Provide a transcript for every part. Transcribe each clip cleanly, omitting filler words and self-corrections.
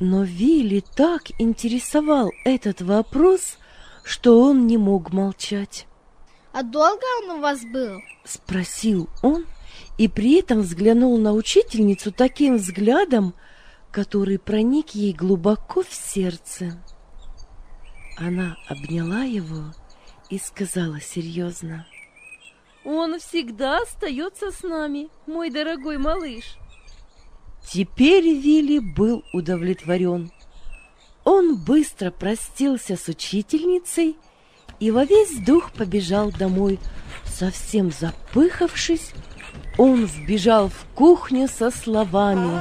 Но Вилли так интересовал этот вопрос, что он не мог молчать. «А долго он у вас был?» — спросил он, и при этом взглянул на учительницу таким взглядом, который проник ей глубоко в сердце. Она обняла его и сказала серьезно: «Он всегда остается с нами, мой дорогой малыш». Теперь Вилли был удовлетворен. Он быстро простился с учительницей и во весь дух побежал домой. Совсем запыхавшись, он вбежал в кухню со словами: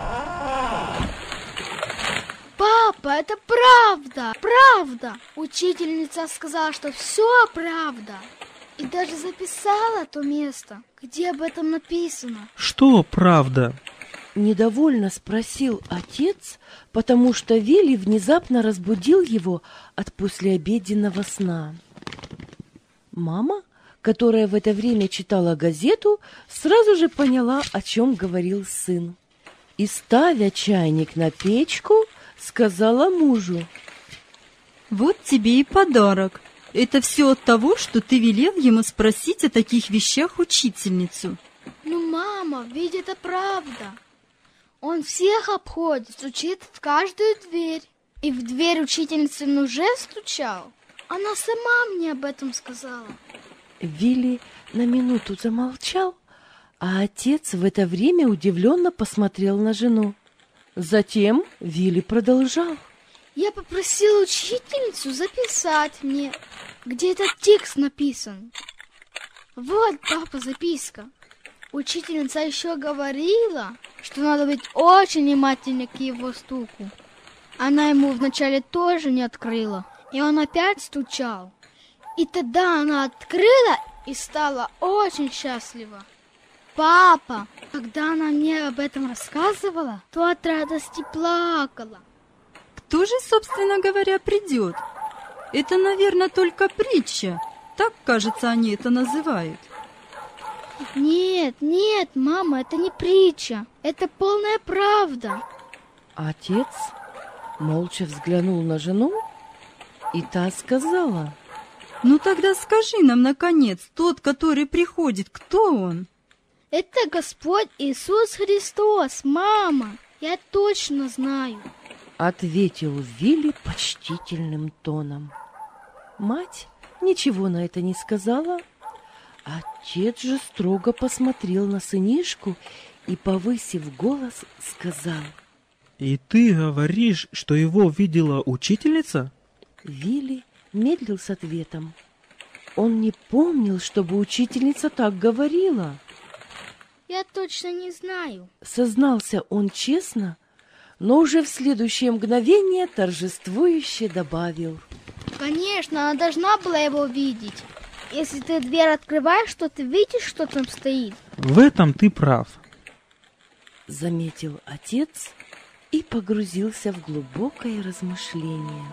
«Папа, это правда! Правда! Учительница сказала, что все правда. И даже записала то место, где об этом написано». «Что правда?» — недовольно спросил отец, потому что Вилли внезапно разбудил его от послеобеденного сна. Мама, которая в это время читала газету, сразу же поняла, о чем говорил сын. И, ставя чайник на печку, сказала мужу: «Вот тебе и подарок. Это все от того, что ты велел ему спросить о таких вещах учительницу». «Ну, мама, ведь это правда. Он всех обходит, стучит в каждую дверь. И в дверь учительницы он уже стучал. Она сама мне об этом сказала». Вилли на минуту замолчал, а отец в это время удивленно посмотрел на жену. Затем Вилли продолжал: «Я попросила учительницу записать мне, где этот текст написан. Вот, папа, записка. Учительница еще говорила, что надо быть очень внимательнее к его стуку. Она ему вначале тоже не открыла, и он опять стучал. И тогда она открыла и стала очень счастлива. Папа, когда она мне об этом рассказывала, то от радости плакала». Кто же, собственно говоря, придет? Это, наверное, только притча. Так, кажется, они это называют. Нет, мама, это не притча. Это полная правда. Отец молча взглянул на жену, и та сказала: «Ну тогда скажи нам, наконец, тот, который приходит, кто он?» «Это Господь Иисус Христос, мама. Я точно знаю», — ответил Вилли почтительным тоном. Мать ничего на это не сказала. Отец же строго посмотрел на сынишку и, повысив голос, сказал: «И ты говоришь, что его видела учительница?» Вилли медлил с ответом. Он не помнил, чтобы учительница так говорила. «Я точно не знаю», — сознался он честно, но уже в следующее мгновение торжествующе добавил: «Конечно, она должна была его видеть. Если ты дверь открываешь, то ты видишь, что там стоит». «В этом ты прав», — заметил отец и погрузился в глубокое размышление.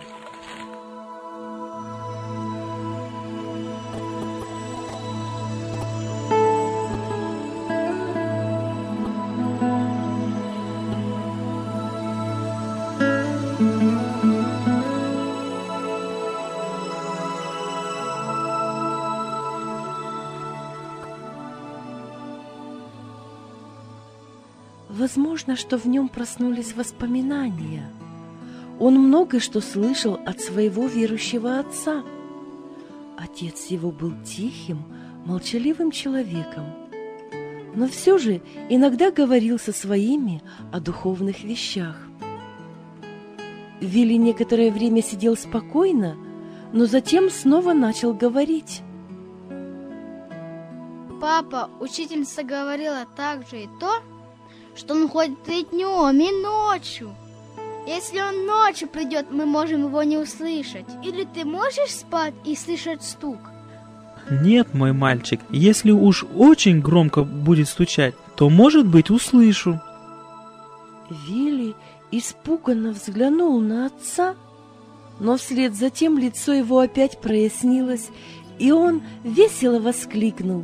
Возможно, что в нем проснулись воспоминания. Он многое что слышал от своего верующего отца. Отец его был тихим, молчаливым человеком, но все же иногда говорил со своими о духовных вещах. Вилли некоторое время сидел спокойно, но затем снова начал говорить. «Папа, учительница говорила также и то, что он ходит и днем, и ночью. Если он ночью придет, мы можем его не услышать. Или ты можешь спать и слышать стук?» «Нет, мой мальчик, если уж очень громко будет стучать, то, может быть, услышу». Вилли испуганно взглянул на отца, но вслед за тем лицо его опять прояснилось, и он весело воскликнул: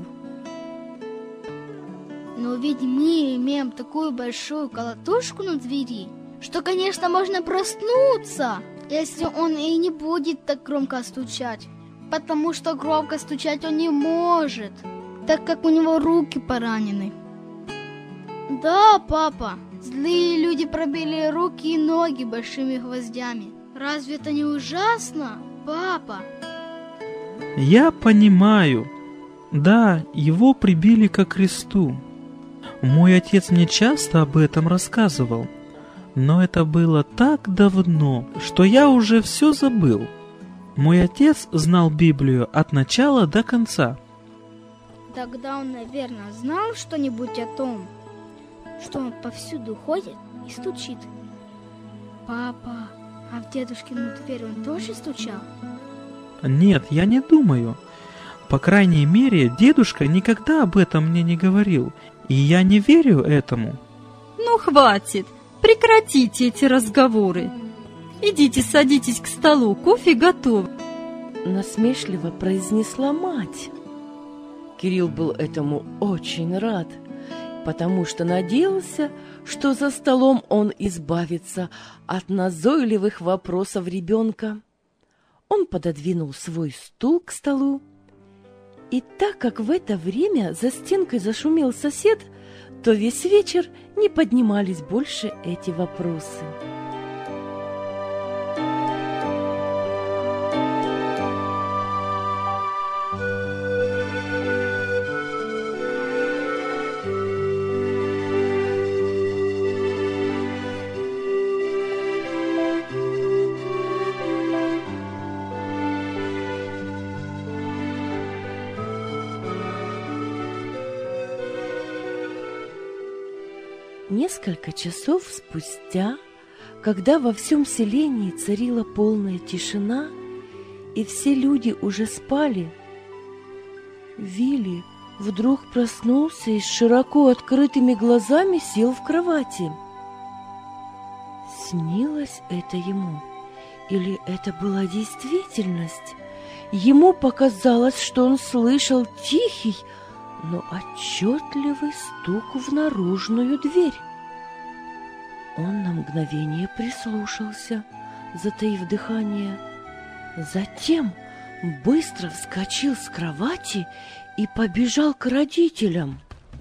«Но ведь мы имеем такую большую колотушку на двери, что, конечно, можно проснуться, если он и не будет так громко стучать, потому что громко стучать он не может, так как у него руки поранены. Да, папа, злые люди пробили руки и ноги большими гвоздями. Разве это не ужасно, папа? Я понимаю. Да, его прибили ко кресту. Мой отец мне часто об этом рассказывал. Но это было так давно, что я уже все забыл. Мой отец знал Библию от начала до конца. Тогда он, наверное, знал что-нибудь о том, что он повсюду ходит и стучит. Папа, а в дедушкину дверь он тоже стучал? Нет, я не думаю. По крайней мере, дедушка никогда об этом мне не говорил, и я не верю этому. Ну, хватит, прекратите эти разговоры. Идите, садитесь к столу, кофе готов. Насмешливо произнесла мать. Кирилл был этому очень рад, потому что надеялся, что за столом он избавится от назойливых вопросов ребенка. Он пододвинул свой стул к столу, и так как в это время за стенкой зашумел сосед, то весь вечер не поднимались больше эти вопросы. Несколько часов спустя, когда во всем селении царила полная тишина, и все люди уже спали, Вилли вдруг проснулся и с широко открытыми глазами сел в кровати. Снилось это ему, или это была действительность? Ему показалось, что он слышал тихий, но отчетливый стук в наружную дверь. Он на мгновение прислушался, затаив дыхание. Затем быстро вскочил с кровати и побежал к родителям.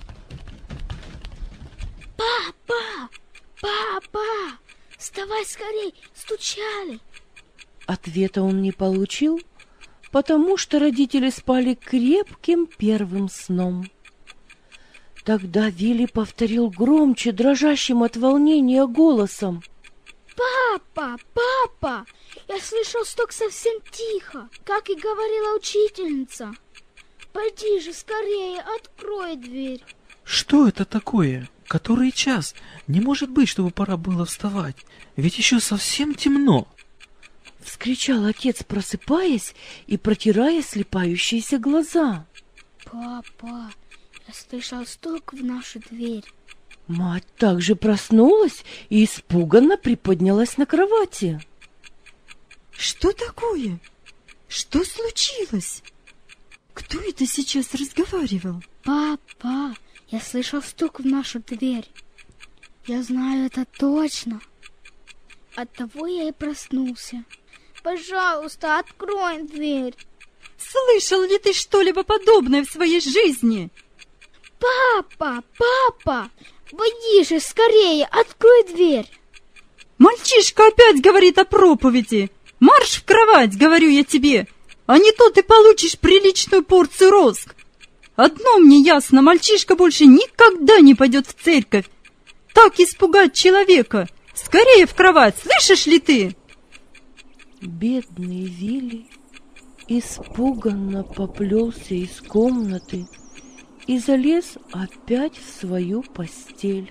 Папа! Папа! Вставай скорей! Стучали! Ответа он не получил, потому что родители спали крепким первым сном. Тогда Вилли повторил громче, дрожащим от волнения голосом. Папа! Папа! Я слышал стук совсем тихо, как и говорила учительница. Пойди же скорее, открой дверь. Что это такое? Который час? Не может быть, чтобы пора было вставать. Ведь еще совсем темно. Вскричал отец, просыпаясь и протирая слепающиеся глаза. Папа, я слышал стук в нашу дверь. Мать также проснулась и испуганно приподнялась на кровати. Что такое? Что случилось? Кто это сейчас разговаривал? Папа, я слышал стук в нашу дверь. Я знаю это точно. Оттого я и проснулся. Пожалуйста, открой дверь. Слышал ли ты что-либо подобное в своей жизни? Папа, папа, войди же скорее, открой дверь. Мальчишка опять говорит о проповеди. Марш в кровать, говорю я тебе, а не то ты получишь приличную порцию розг. Одно мне ясно, мальчишка больше никогда не пойдет в церковь. Так испугать человека. Скорее в кровать, слышишь ли ты? Бедный Вилли испуганно поплелся из комнаты и залез опять в свою постель.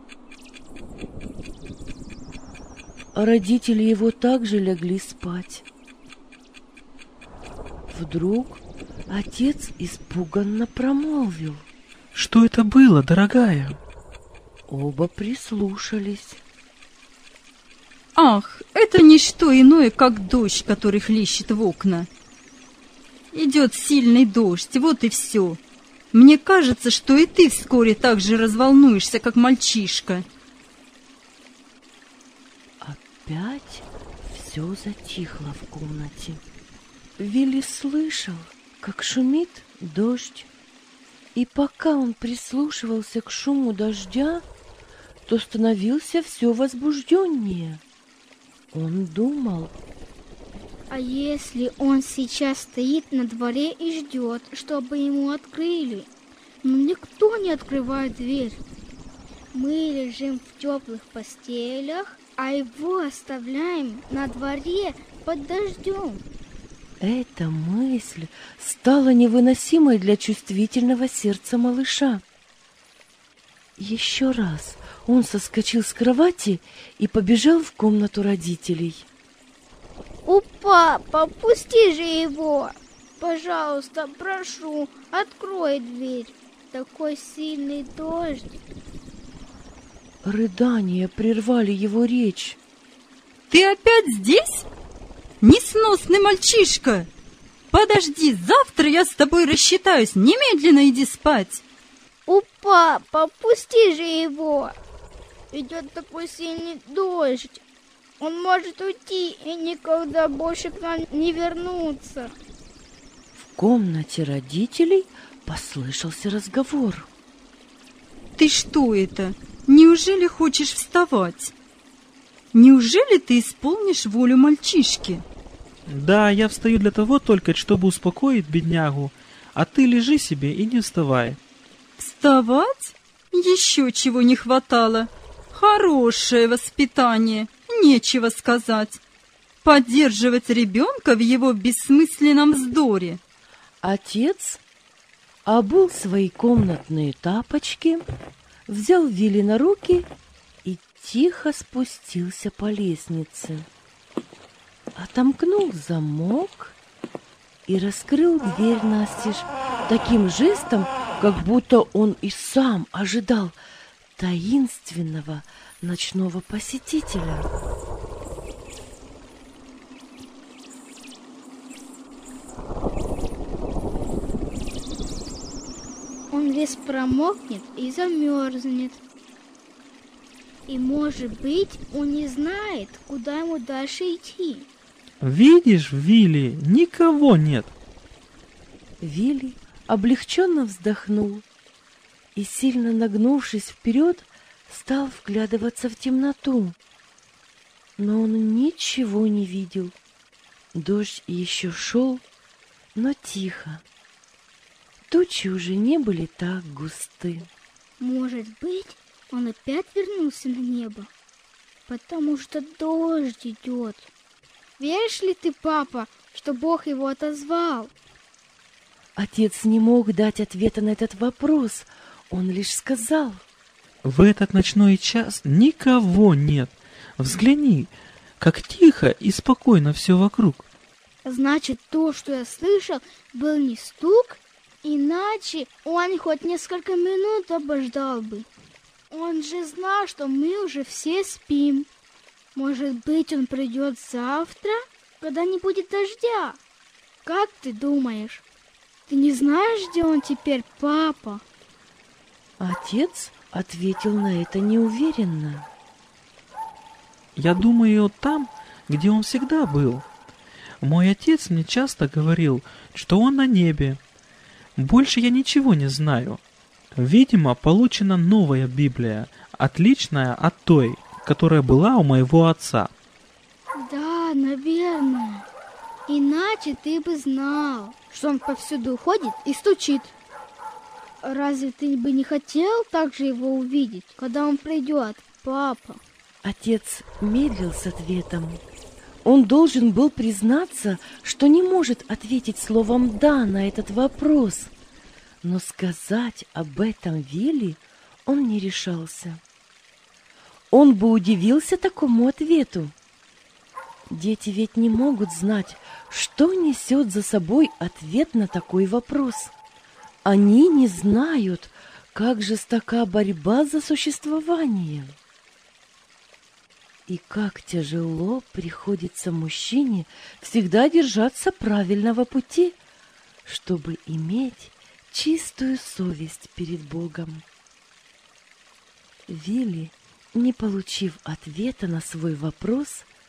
Родители его также легли спать. Вдруг отец испуганно промолвил. Что это было, дорогая? Оба прислушались. Ах, это не что иное, как дождь, который хлещет в окна. Идет сильный дождь, вот и все. Мне кажется, что и ты вскоре так же разволнуешься, как мальчишка. опять все затихло в комнате. Вилли слышал, как шумит дождь, и пока он прислушивался к шуму дождя, то становился все возбужденнее. Он думал: а если он сейчас стоит на дворе и ждет, чтобы ему открыли? Но никто не открывает дверь. Мы лежим в теплых постелях, а его оставляем на дворе под дождем. Эта мысль стала невыносимой для чувствительного сердца малыша. Еще раз он соскочил с кровати и побежал в комнату родителей. Папа, пусти же его! Пожалуйста, прошу, открой дверь. Такой сильный дождь. Рыдания прервали его речь. Ты опять здесь? Несносный мальчишка! Подожди, завтра я с тобой рассчитаюсь. Немедленно иди спать. Папа, пусти же его! Идет такой сильный дождь. Он может уйти и никогда больше к нам не вернуться. В комнате родителей послышался разговор. Ты что это? Неужели хочешь вставать? Неужели ты исполнишь волю мальчишки? Да, я встаю для того только, чтобы успокоить беднягу, а ты лежи себе и не вставай. Вставать? Еще чего не хватало. Хорошее воспитание, нечего сказать. Поддерживать ребенка в его бессмысленном вздоре. Отец обул свои комнатные тапочки, взял Вилли на руки и тихо спустился по лестнице. Отомкнул замок и раскрыл дверь настежь таким жестом, как будто он и сам ожидал таинственного ночного посетителя. Он весь промокнет и замерзнет. И, может быть, он не знает, куда ему дальше идти. Видишь, Вилли, никого нет. Вилли облегченно вздохнул и, сильно нагнувшись вперед, стал вглядываться в темноту. Но он ничего не видел. Дождь еще шел, но тихо. Тучи уже не были так густы. Может быть, он опять вернулся на небо, потому что дождь идет. Веришь ли ты, папа, что Бог его отозвал? Отец не мог дать ответа на этот вопрос. Он лишь сказал: В этот ночной час никого нет. Взгляни, как тихо и спокойно все вокруг. Значит, то, что я слышал, был не стук, иначе он хоть несколько минут обождал бы. Он же знал, что мы уже все спим. Может быть, он придет завтра, когда не будет дождя? Как ты думаешь? Ты не знаешь, где он теперь, папа? Отец ответил на это неуверенно. Я думаю, там, где он всегда был. Мой отец мне часто говорил, что он на небе. Больше я ничего не знаю. Видимо, получена новая Библия, отличная от той, которая была у моего отца. Да, наверное. Иначе ты бы знал, что он повсюду ходит и стучит. Разве ты бы не хотел также его увидеть, когда он придет, папа? Отец медлил с ответом. Он должен был признаться, что не может ответить словом «да» на этот вопрос. Но сказать об этом Вилли он не решался. Он бы удивился такому ответу. Дети ведь не могут знать, что несет за собой ответ на такой вопрос. Они не знают, как жестока борьба за существование. И как тяжело приходится мужчине всегда держаться правильного пути, чтобы иметь чистую совесть перед Богом. Вилли, не получив ответа на свой вопрос,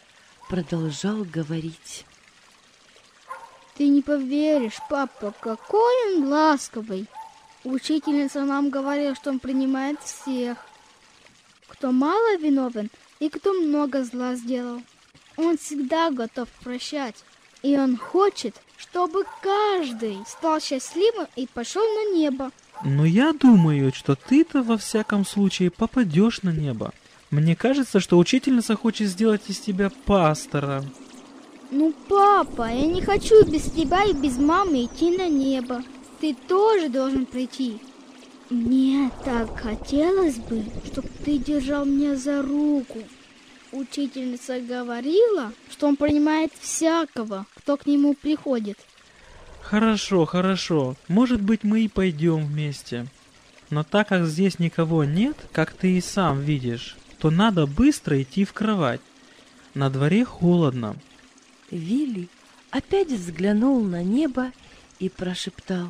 продолжал говорить. Ты не поверишь, папа, какой он ласковый. Учительница нам говорила, что он принимает всех, кто мало виновен и кто много зла сделал. Он всегда готов прощать, и он хочет, чтобы каждый стал счастливым и пошел на небо. Но я думаю, что ты-то во всяком случае попадешь на небо. Мне кажется, что учительница хочет сделать из тебя пастора. Ну, папа, я не хочу без тебя и без мамы идти на небо. Ты тоже должен прийти. Мне так хотелось бы, чтобы ты держал меня за руку. Учительница говорила, что он принимает всякого, кто к нему приходит. Хорошо, хорошо. Может быть, мы и пойдем вместе. Но так как здесь никого нет, как ты и сам видишь, то надо быстро идти в кровать. На дворе холодно. Вилли опять взглянул на небо и прошептал: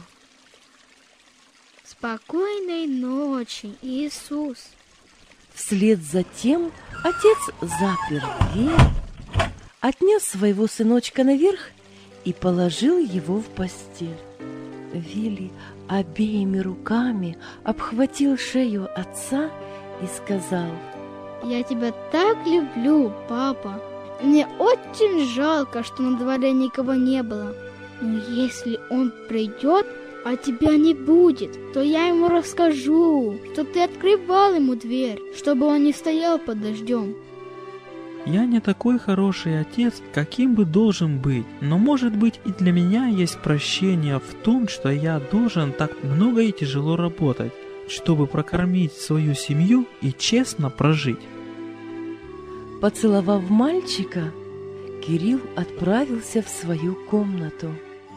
Спокойной ночи, Иисус. Вслед за тем отец запер дверь, отнес своего сыночка наверх и положил его в постель. Вилли обеими руками обхватил шею отца и сказал: Я тебя так люблю, папа. Мне очень жалко, что на дворе никого не было. Но если он придет, а тебя не будет, то я ему расскажу, что ты открывал ему дверь, чтобы он не стоял под дождем. Я не такой хороший отец, каким бы должен быть, но, может быть, и для меня есть прощение в том, что я должен так много и тяжело работать, чтобы прокормить свою семью и честно прожить. Поцеловав мальчика, Кирилл отправился в свою комнату.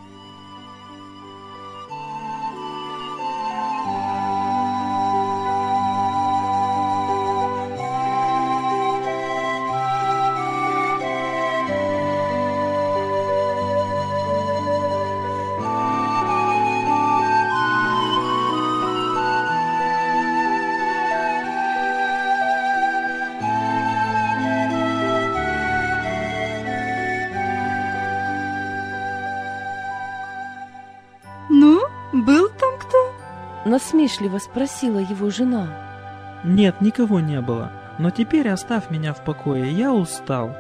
Ну, был там кто? Насмешливо спросила его жена. Нет, никого не было. Но теперь оставь меня в покое, я устал.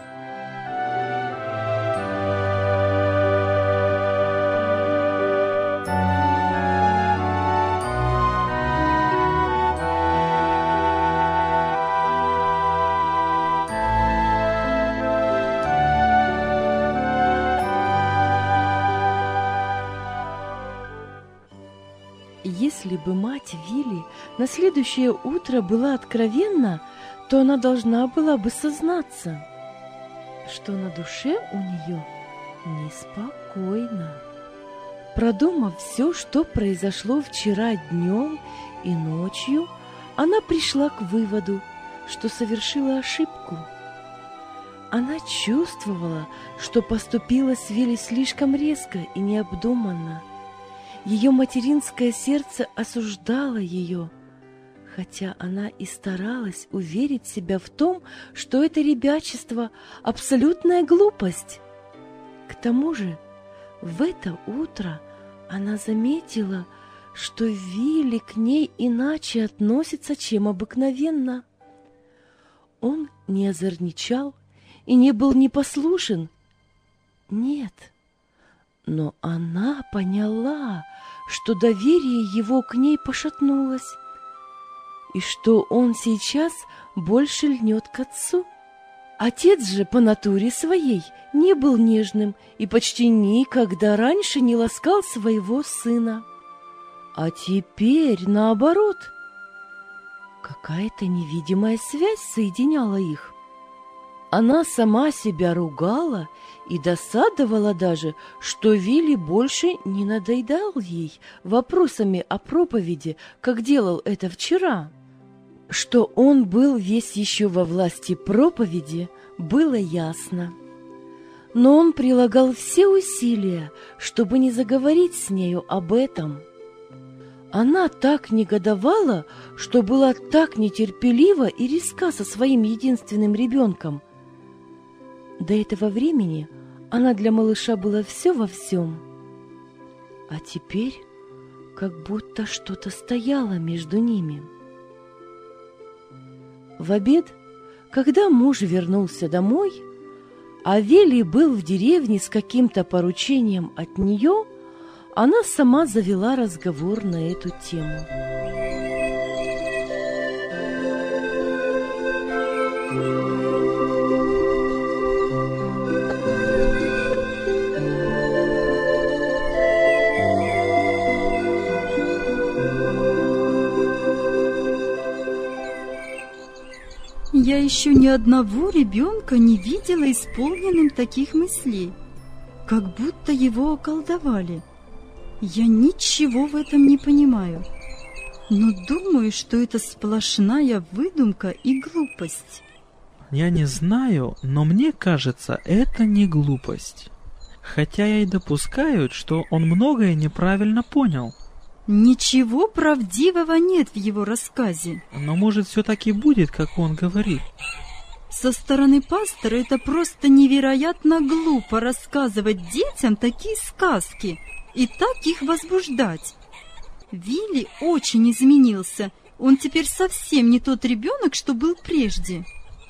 Если бы мать Вилли на следующее утро была откровенна, то она должна была бы сознаться, что на душе у нее неспокойно. Продумав все, что произошло вчера днем и ночью, она пришла к выводу, что совершила ошибку. Она чувствовала, что поступила с Вилли слишком резко и необдуманно. Ее материнское сердце осуждало ее, хотя она и старалась уверить себя в том, что это ребячество – абсолютная глупость. К тому же в это утро она заметила, что Вилли к ней иначе относится, чем обыкновенно. Он не озорничал и не был непослушен. Нет. Но она поняла, что доверие его к ней пошатнулось, и что он сейчас больше льнет к отцу. Отец же по натуре своей не был нежным и почти никогда раньше не ласкал своего сына. А теперь наоборот. Какая-то невидимая связь соединяла их. Она сама себя ругала и досадовала даже, что Вилли больше не надоедал ей вопросами о проповеди, как делал это вчера. Что он был весь еще во власти проповеди, было ясно. Но он прилагал все усилия, чтобы не заговорить с нею об этом. Она так негодовала, что была так нетерпелива и резка со своим единственным ребенком. До этого времени она для малыша была все во всем. А теперь как будто что-то стояло между ними. В обед, когда муж вернулся домой, а Вели был в деревне с каким-то поручением от нее, она сама завела разговор на эту тему. Я еще ни одного ребенка не видела исполненным таких мыслей, как будто его околдовали. Я ничего в этом не понимаю, но думаю, что это сплошная выдумка и глупость. Я не знаю, но мне кажется, это не глупость. Хотя я и допускаю, что он многое неправильно понял. Ничего правдивого нет в его рассказе. Но может все-таки будет, как он говорит. Со стороны пастора это просто невероятно глупо рассказывать детям такие сказки и так их возбуждать. Вилли очень изменился. Он теперь совсем не тот ребенок, что был прежде.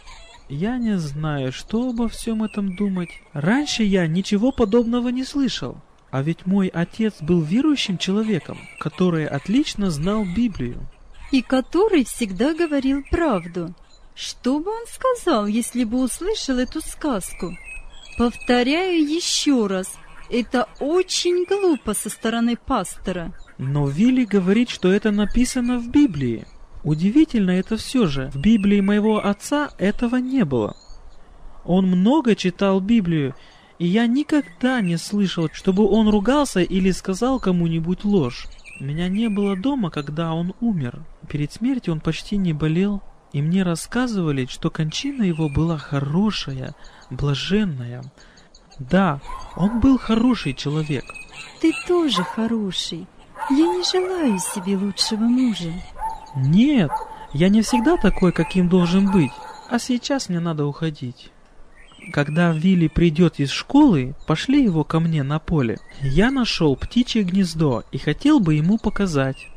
Я не знаю, что обо всем этом думать. Раньше я ничего подобного не слышал. А ведь мой отец был верующим человеком, который отлично знал Библию. И который всегда говорил правду. Что бы он сказал, если бы услышал эту сказку? Повторяю еще раз, это очень глупо со стороны пастора. Но Вилли говорит, что это написано в Библии. Удивительно это все же. В Библии моего отца этого не было. Он много читал Библию, и я никогда не слышал, чтобы он ругался или сказал кому-нибудь ложь. Меня не было дома, когда он умер. Перед смертью он почти не болел, и мне рассказывали, что кончина его была хорошая, блаженная. Да, он был хороший человек. Ты тоже хороший. Я не желаю себе лучшего мужа. Нет, я не всегда такой, каким должен быть. А сейчас мне надо уходить. Когда Вилли придет из школы, пошли его ко мне на поле. Я нашел птичье гнездо и хотел бы ему показать.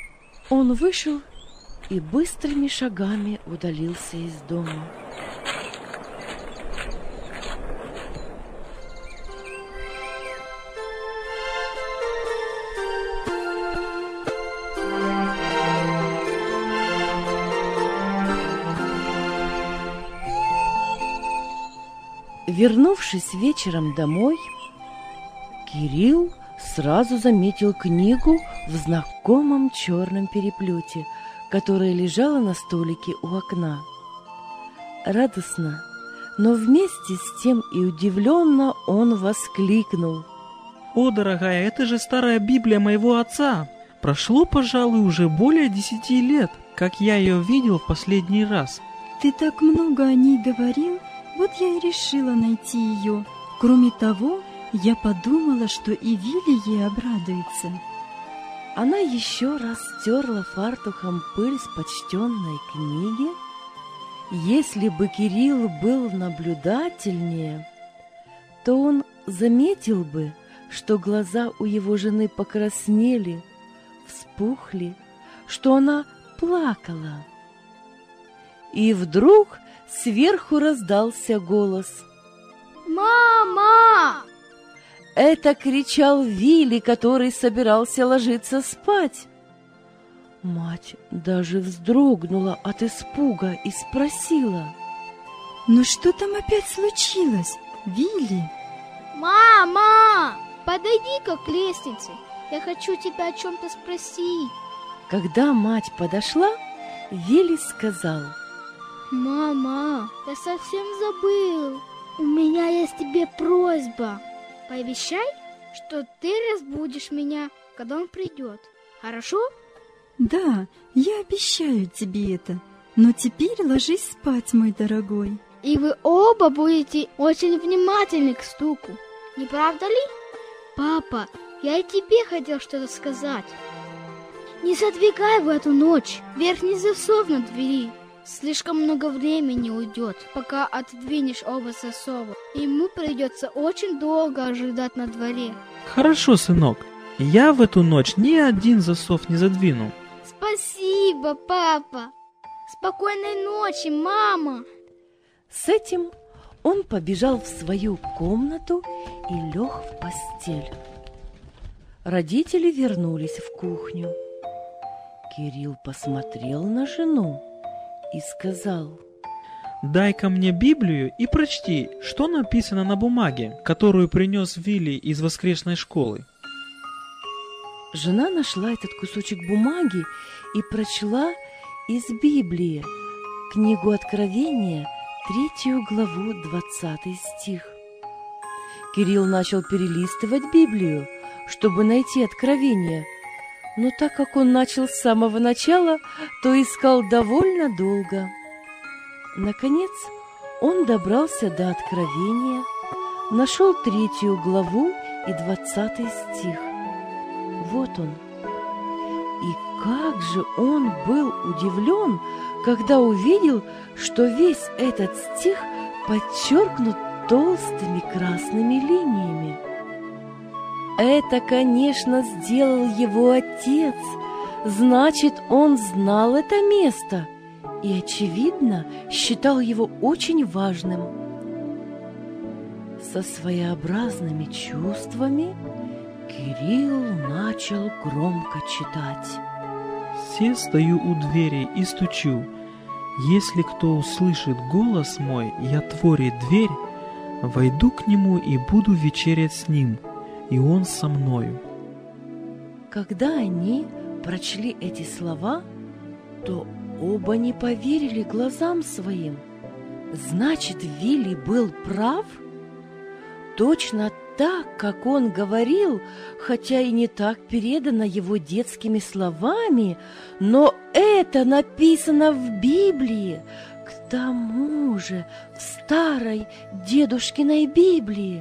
Он вышел и быстрыми шагами удалился из дома. Вернувшись вечером домой, Кирилл сразу заметил книгу в знакомом черном переплете, которая лежала на столике у окна. Радостно, но вместе с тем и удивленно он воскликнул: «О, дорогая, это же старая Библия моего отца! Прошло, пожалуй, уже более 10 лет, как я ее видел в последний раз». Ты так много о ней говорил, вот я и решила найти ее. Кроме того, я подумала, что и Вилли ей обрадуется. Она еще раз стерла фартухом пыль с почтенной книги. Если бы Кирилл был наблюдательнее, то он заметил бы, что глаза у его жены покраснели, вспухли, что она плакала. И вдруг сверху раздался голос: «Мама!» Это кричал Вилли, который собирался ложиться спать. Мать даже вздрогнула от испуга и спросила: «Ну что там опять случилось, Вилли?» «Мама, подойди-ка к лестнице, я хочу тебя о чем-то спросить». Когда мать подошла, Вилли сказал: «Мама, я совсем забыл. У меня есть тебе просьба. Пообещай, что ты разбудишь меня, когда он придет. Хорошо?» «Да, я обещаю тебе это. Но теперь ложись спать, мой дорогой». «И вы оба будете очень внимательны к стуку, не правда ли? Папа, я и тебе хотел что-то сказать. Не задвигай в эту ночь верхний засов на двери. Слишком много времени уйдет, пока отодвинешь оба засова. Ему придется очень долго ожидать на дворе. Хорошо, сынок, я в эту ночь ни один засов не задвину. Спасибо, папа. Спокойной ночи, мама. С этим он побежал в свою комнату и лег в постель. Родители вернулись в кухню. Кирилл посмотрел на жену и сказал: «Дай-ка мне Библию и прочти, что написано на бумаге, которую принес Вилли из воскресной школы». Жена нашла этот кусочек бумаги и прочла из Библии книгу Откровения, 3 главу, 20 стих. Кирилл начал перелистывать Библию, чтобы найти откровение, но так как он начал с самого начала, то искал довольно долго. Наконец, он добрался до Откровения, нашел 3 главу и 20 стих. Вот он. И как же он был удивлен, когда увидел, что весь этот стих подчеркнут толстыми красными линиями. Это, конечно, сделал его отец. Значит, он знал это место и, очевидно, считал его очень важным. Со своеобразными чувствами Кирилл начал громко читать. «Се стою у двери и стучу. Если кто услышит голос мой и отворит дверь, войду к нему и буду вечерять с ним, и он со мною». Когда они прочли эти слова, то оба не поверили глазам своим. Значит, Вилли был прав? Точно так, как он говорил, хотя и не так передано его детскими словами, но это написано в Библии, к тому же в старой дедушкиной Библии.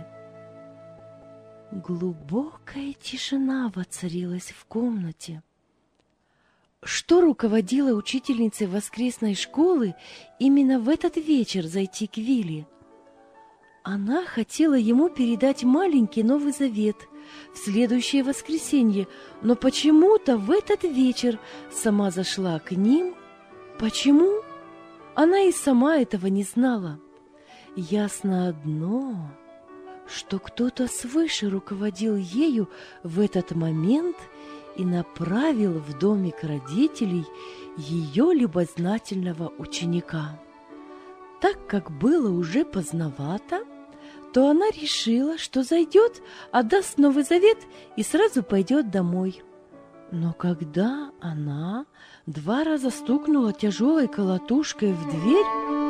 Глубокая тишина воцарилась в комнате. Что руководило учительницей воскресной школы именно в этот вечер зайти к Вилли? Она хотела ему передать маленький Новый Завет в следующее воскресенье, но почему-то в этот вечер сама зашла к ним. Почему? Она и сама этого не знала. Ясно одно, что кто-то свыше руководил ею в этот момент и направил в домик родителей ее любознательного ученика. Так как было уже поздновато, то она решила, что зайдет, отдаст Новый Завет и сразу пойдет домой. Но когда она 2 раза стукнула тяжелой колотушкой в дверь,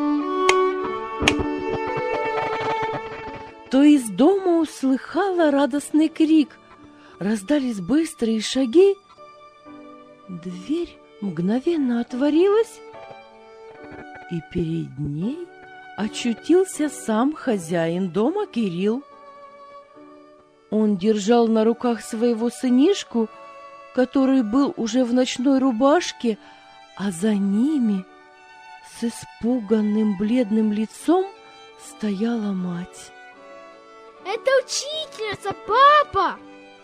то из дома услыхала радостный крик. Раздались быстрые шаги. Дверь мгновенно отворилась, и перед ней очутился сам хозяин дома Кирилл. Он держал на руках своего сынишку, который был уже в ночной рубашке, а за ними с испуганным бледным лицом стояла мать. Это учительница, папа!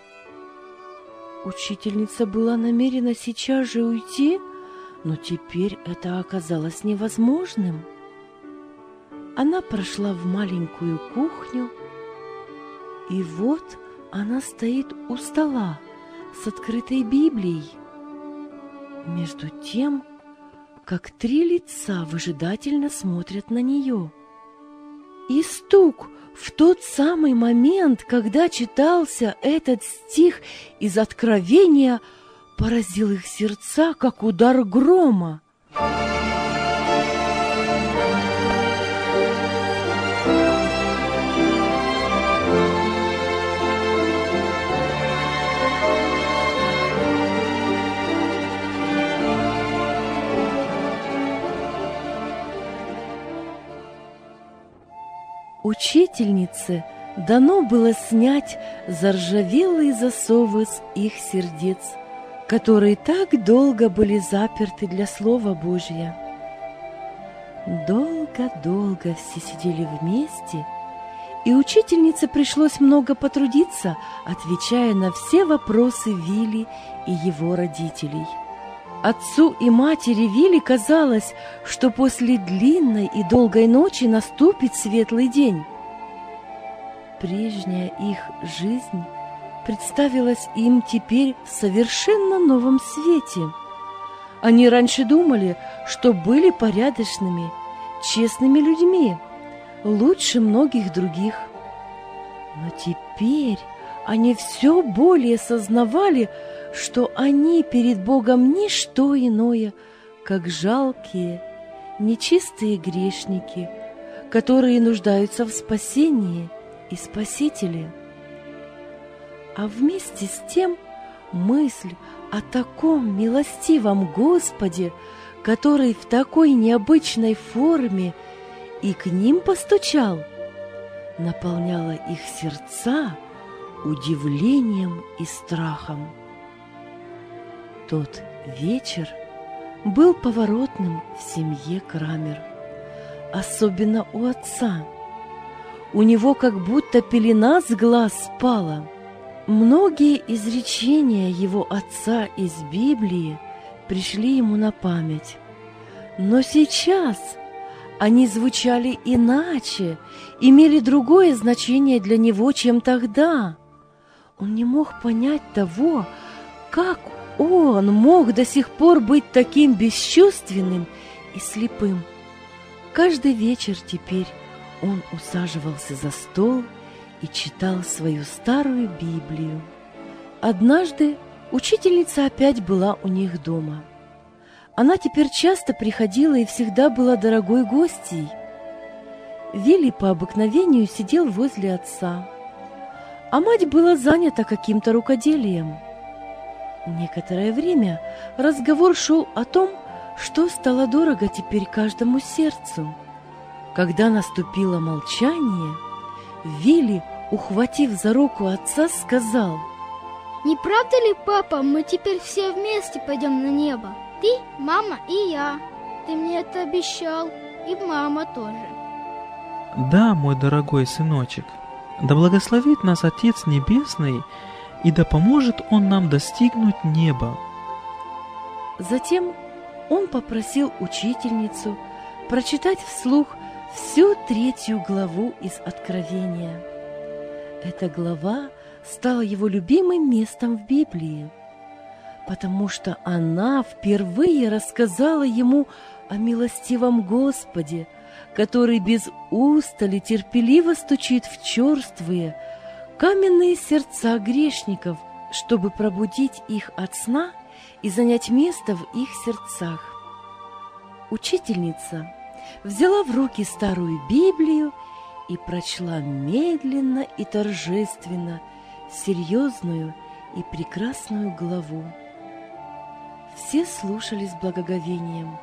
Учительница была намерена сейчас же уйти, но теперь это оказалось невозможным. Она прошла в маленькую кухню, и вот она стоит у стола с открытой Библией, между тем, как 3 лица выжидательно смотрят на нее. И стук в тот самый момент, когда читался этот стих из Откровения, поразил их сердца, как удар грома. Учительнице дано было снять заржавелые засовы с их сердец, которые так долго были заперты для Слова Божия. Долго-долго все сидели вместе, и учительнице пришлось много потрудиться, отвечая на все вопросы Вилли и его родителей. Отцу и матери Вилли казалось, что после длинной и долгой ночи наступит светлый день. Прежняя их жизнь представилась им теперь в совершенно новом свете. Они раньше думали, что были порядочными, честными людьми, лучше многих других. Но теперь они все более сознавали, что они перед Богом не что иное, как жалкие, нечистые грешники, которые нуждаются в спасении и Спасителе. А вместе с тем мысль о таком милостивом Господе, который в такой необычной форме и к ним постучал, наполняла их сердца удивлением и страхом. Тот вечер был поворотным в семье Крамер, особенно у отца. У него как будто пелена с глаз спала. Многие изречения его отца из Библии пришли ему на память, но сейчас они звучали иначе, имели другое значение для него, чем тогда. Он не мог понять того, как он мог до сих пор быть таким бесчувственным и слепым. Каждый вечер теперь он усаживался за стол и читал свою старую Библию. Однажды учительница опять была у них дома. Она теперь часто приходила и всегда была дорогой гостьей. Вилли по обыкновению сидел возле отца, а мать была занята каким-то рукоделием. Некоторое время разговор шел о том, что стало дорого теперь каждому сердцу. Когда наступило молчание, Вилли, ухватив за руку отца, сказал: «Не правда ли, папа, мы теперь все вместе пойдем на небо? Ты, мама и я. Ты мне это обещал, и мама тоже». Да, мой дорогой сыночек, да благословит нас Отец Небесный, и да поможет Он нам достигнуть неба. Затем он попросил учительницу прочитать вслух всю 3 главу из Откровения. Эта глава стала его любимым местом в Библии, потому что она впервые рассказала ему о милостивом Господе, который без устали терпеливо стучит в черствые, каменные сердца грешников, чтобы пробудить их от сна и занять место в их сердцах. Учительница взяла в руки старую Библию и прочла медленно и торжественно серьезную и прекрасную главу. Все слушали с благоговением.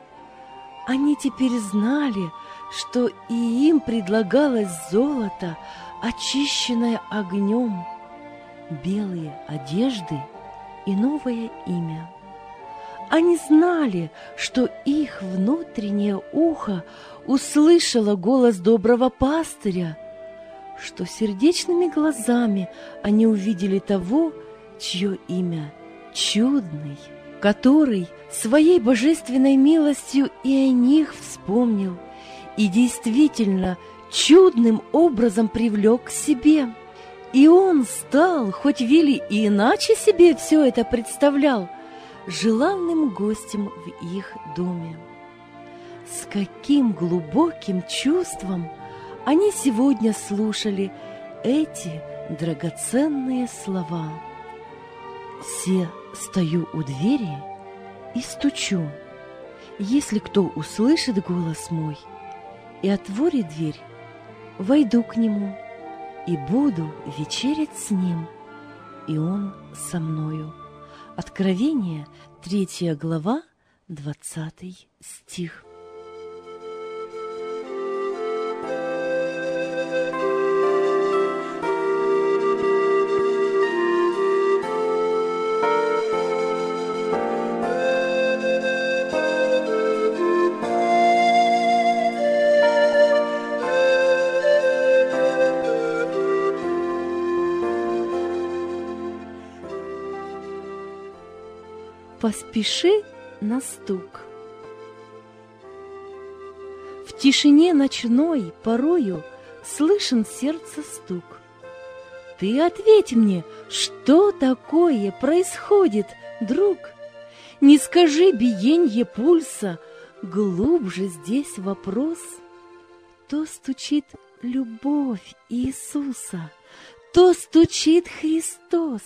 Они теперь знали, что и им предлагалось золото, очищенное огнем, белые одежды и новое имя. Они знали, что их внутреннее ухо услышало голос доброго пастыря, что сердечными глазами они увидели того, чье имя Чудный, который своей божественной милостью и о них вспомнил и действительно чудным образом привлек к себе. И он стал, хоть Вилли и иначе себе все это представлял, желанным гостем в их доме. С каким глубоким чувством они сегодня слушали эти драгоценные слова. «Се стою у двери и стучу. Если кто услышит голос мой и отворит дверь, войду к нему и буду вечерять с ним, и он со мною». Откровение, 3 глава, 20 стих. поспеши на стук. В тишине ночной порою слышен сердце стук. Ты ответь мне, что такое происходит, друг? Не скажи биенье пульса, глубже здесь вопрос. То стучит любовь Иисуса, то стучит Христос.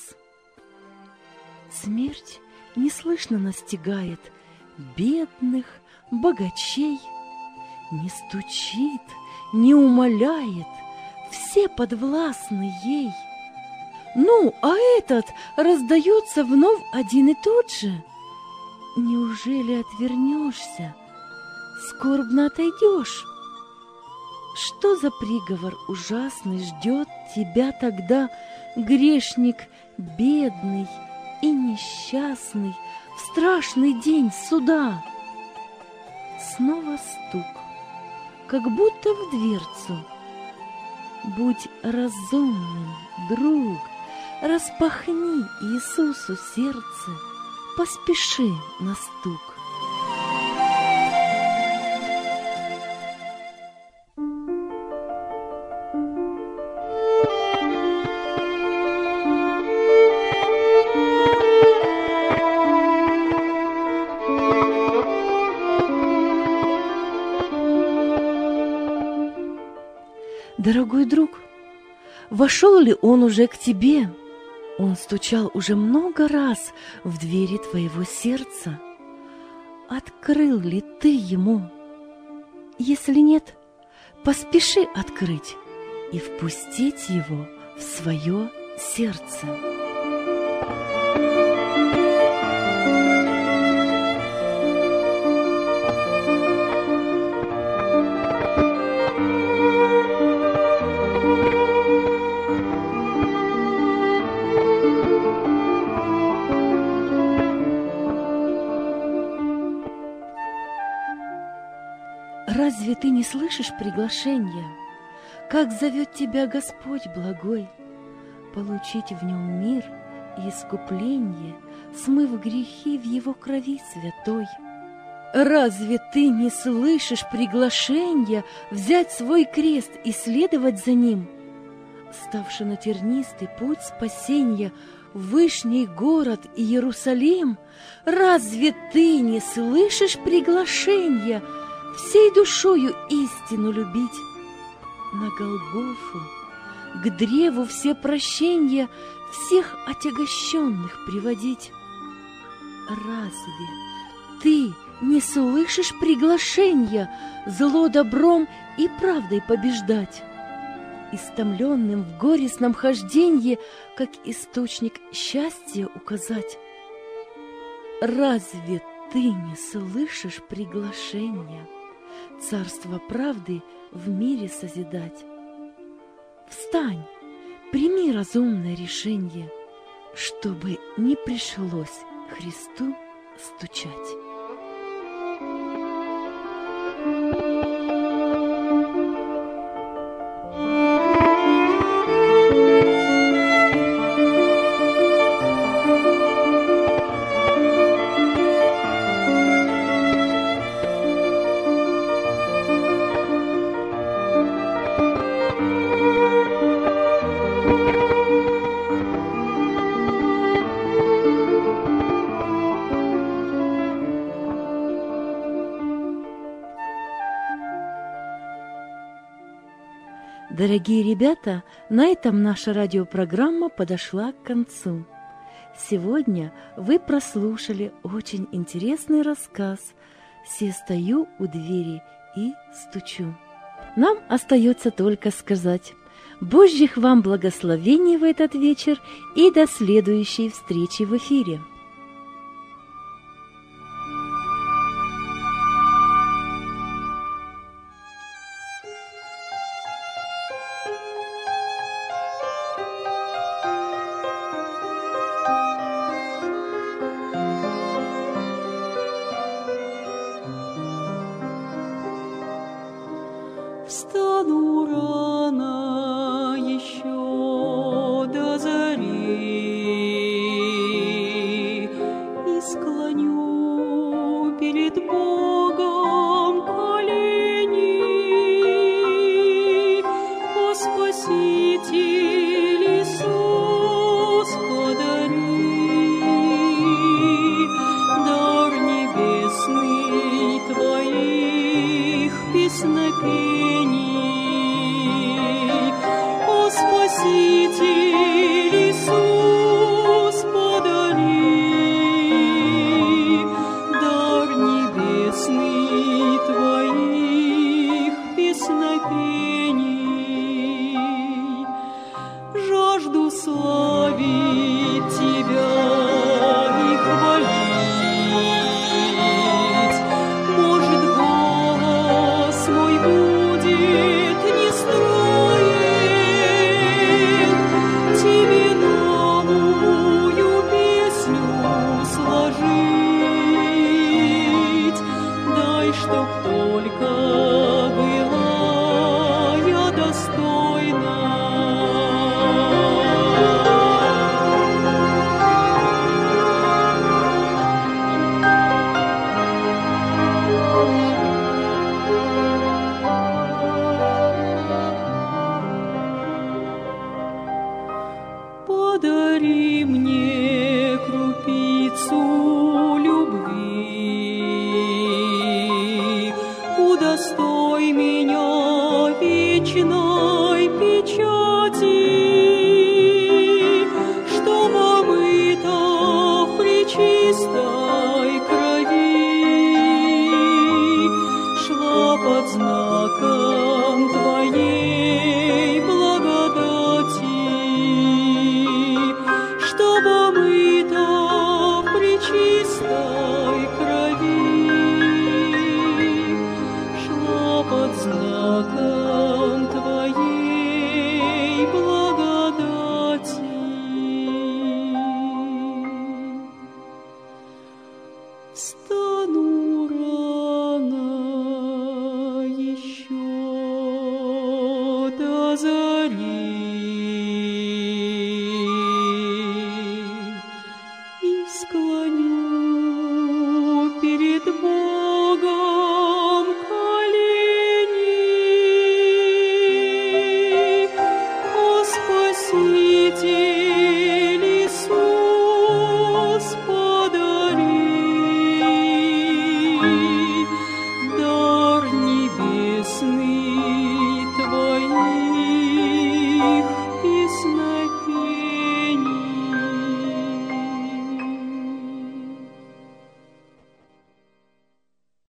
Смерть неслышно настигает бедных, богачей, не стучит, не умоляет, все подвластны ей. Ну, а этот раздается вновь один и тот же. Неужели отвернешься, скорбно отойдешь? Что за приговор ужасный ждет тебя тогда, грешник бедный и несчастный, в страшный день суда? Снова стук, как будто в дверцу. Будь разумным, друг, распахни Иисусу сердце, поспеши на стук. Дорогой друг, вошел ли он уже к тебе? Он стучал уже много раз в двери твоего сердца. Открыл ли ты ему? Если нет, поспеши открыть и впустить его в свое сердце. Разве ты не слышишь приглашения? Как зовет тебя Господь благой, получить в нем мир и искупление, смыв грехи в его крови святой. Разве ты не слышишь приглашения взять свой крест и следовать за ним? Ставши на тернистый путь спасения, вышний город Иерусалим, разве ты не слышишь приглашения всей душою истину любить, на Голгофу, к древу все прощения всех отягощенных приводить? Разве ты не слышишь приглашения зло добром и правдой побеждать, истомленным в горестном хожденье, как источник счастья указать? Разве ты не слышишь приглашения царство правды в мире созидать? Встань, прими разумное решение, чтобы не пришлось Христу стучать. Дорогие ребята, на этом наша радиопрограмма подошла к концу. Сегодня вы прослушали очень интересный рассказ «Се стою у двери и стучу». Нам остается только сказать Божьих вам благословений в этот вечер и до следующей встречи в эфире. Встану рано еще до зари и склонюсь ступеней. Жажду славить Тебя и хвалить. Может, голос мой будет нестроен, Тебе новую песню сложить. Дай, чтоб только была я достойна. Подари мне крупицу любви, удостой меня вечной печати, чтоб омыта в пречистой крови шла под знаком Твоей благодати, чтоб омыта в пречистой крови шла под знаком Твоей благодати. Встану рано еще до зари,